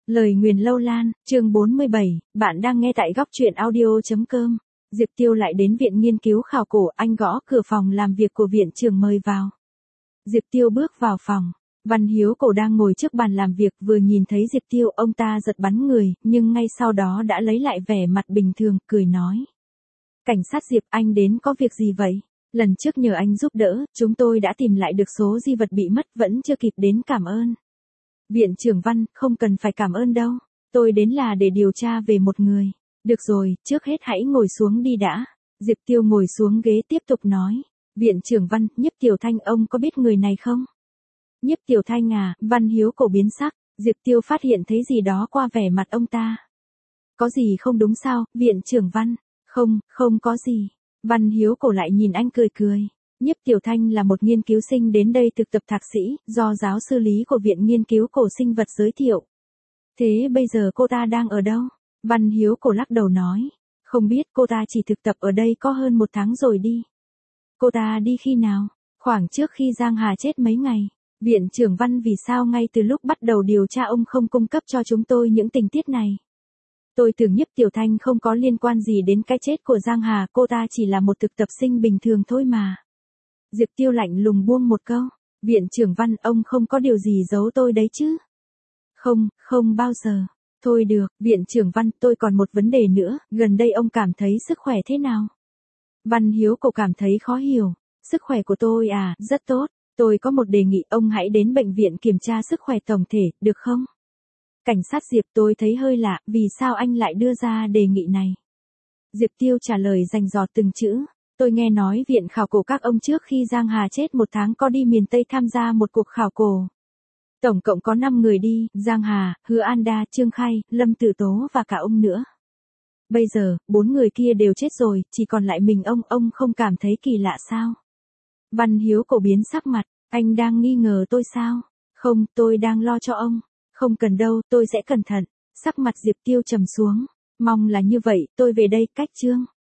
Lời nguyền lâu lan, chương 47, bạn đang nghe tại góc truyện audio.com. Diệp Tiêu lại đến viện nghiên cứu khảo cổ, anh gõ cửa phòng làm việc của viện trưởng mời vào. Diệp Tiêu bước vào phòng, Văn Hiếu Cổ đang ngồi trước bàn làm việc, vừa nhìn thấy Diệp Tiêu ông ta giật bắn người, nhưng ngay sau đó đã lấy lại vẻ mặt bình thường, cười nói. Cảnh sát Diệp, anh đến có việc gì vậy? Lần trước nhờ anh giúp đỡ, chúng tôi đã tìm lại được số di vật bị mất, vẫn chưa kịp đến cảm ơn. Viện trưởng Văn, không cần phải cảm ơn đâu. Tôi đến là để điều tra về một người. Được rồi, trước hết hãy ngồi xuống đi đã. Diệp Tiêu ngồi xuống ghế tiếp tục nói. Viện trưởng Văn, Nhiếp Tiểu Thanh, ông có biết người này không? Nhiếp Tiểu Thanh à? Văn Hiếu Cổ biến sắc. Diệp Tiêu phát hiện thấy gì đó qua vẻ mặt ông ta. Có gì không đúng sao, viện trưởng Văn? Không có gì. Văn Hiếu Cổ lại nhìn anh cười cười. Nhiếp Tiểu Thanh là một nghiên cứu sinh đến đây thực tập thạc sĩ, do giáo sư lý của Viện Nghiên cứu Cổ sinh vật giới thiệu. Thế bây giờ cô ta đang ở đâu? Văn Hiếu Cổ lắc đầu nói. Không biết, cô ta chỉ thực tập ở đây có hơn 1 tháng rồi đi. Cô ta đi khi nào? Khoảng trước khi Giang Hà chết mấy ngày. Viện trưởng Văn, vì sao ngay từ lúc bắt đầu điều tra ông không cung cấp cho chúng tôi những tình tiết này? Tôi tưởng Nhiếp Tiểu Thanh không có liên quan gì đến cái chết của Giang Hà, cô ta chỉ là một thực tập sinh bình thường thôi mà. Diệp Tiêu lạnh lùng buông một câu. Viện trưởng Văn, ông không có điều gì giấu tôi đấy chứ? Không bao giờ. Thôi được, viện trưởng Văn, tôi còn một vấn đề nữa, gần đây ông cảm thấy sức khỏe thế nào? Văn Hiếu Cổ cảm thấy khó hiểu. Sức khỏe của tôi à, rất tốt. Tôi có một đề nghị, ông hãy đến bệnh viện kiểm tra sức khỏe tổng thể, được không? Cảnh sát Diệp, tôi thấy hơi lạ, vì sao anh lại đưa ra đề nghị này? Diệp Tiêu trả lời rành rọt từng chữ. Tôi nghe nói viện khảo cổ các ông trước khi Giang Hà chết 1 tháng có đi miền Tây tham gia một cuộc khảo cổ. Tổng cộng có 5 người đi, Giang Hà, Hứa An Đa, Trương Khai, Lâm Tử Tố và cả ông nữa. Bây giờ, 4 người kia đều chết rồi, chỉ còn lại mình ông không cảm thấy kỳ lạ sao? Văn Hiếu Cổ biến sắc mặt, anh đang nghi ngờ tôi sao? Không, tôi đang lo cho ông. Không cần đâu, tôi sẽ cẩn thận. Sắc mặt Diệp Tiêu trầm xuống. Mong là như vậy, tôi về đây, cách chương.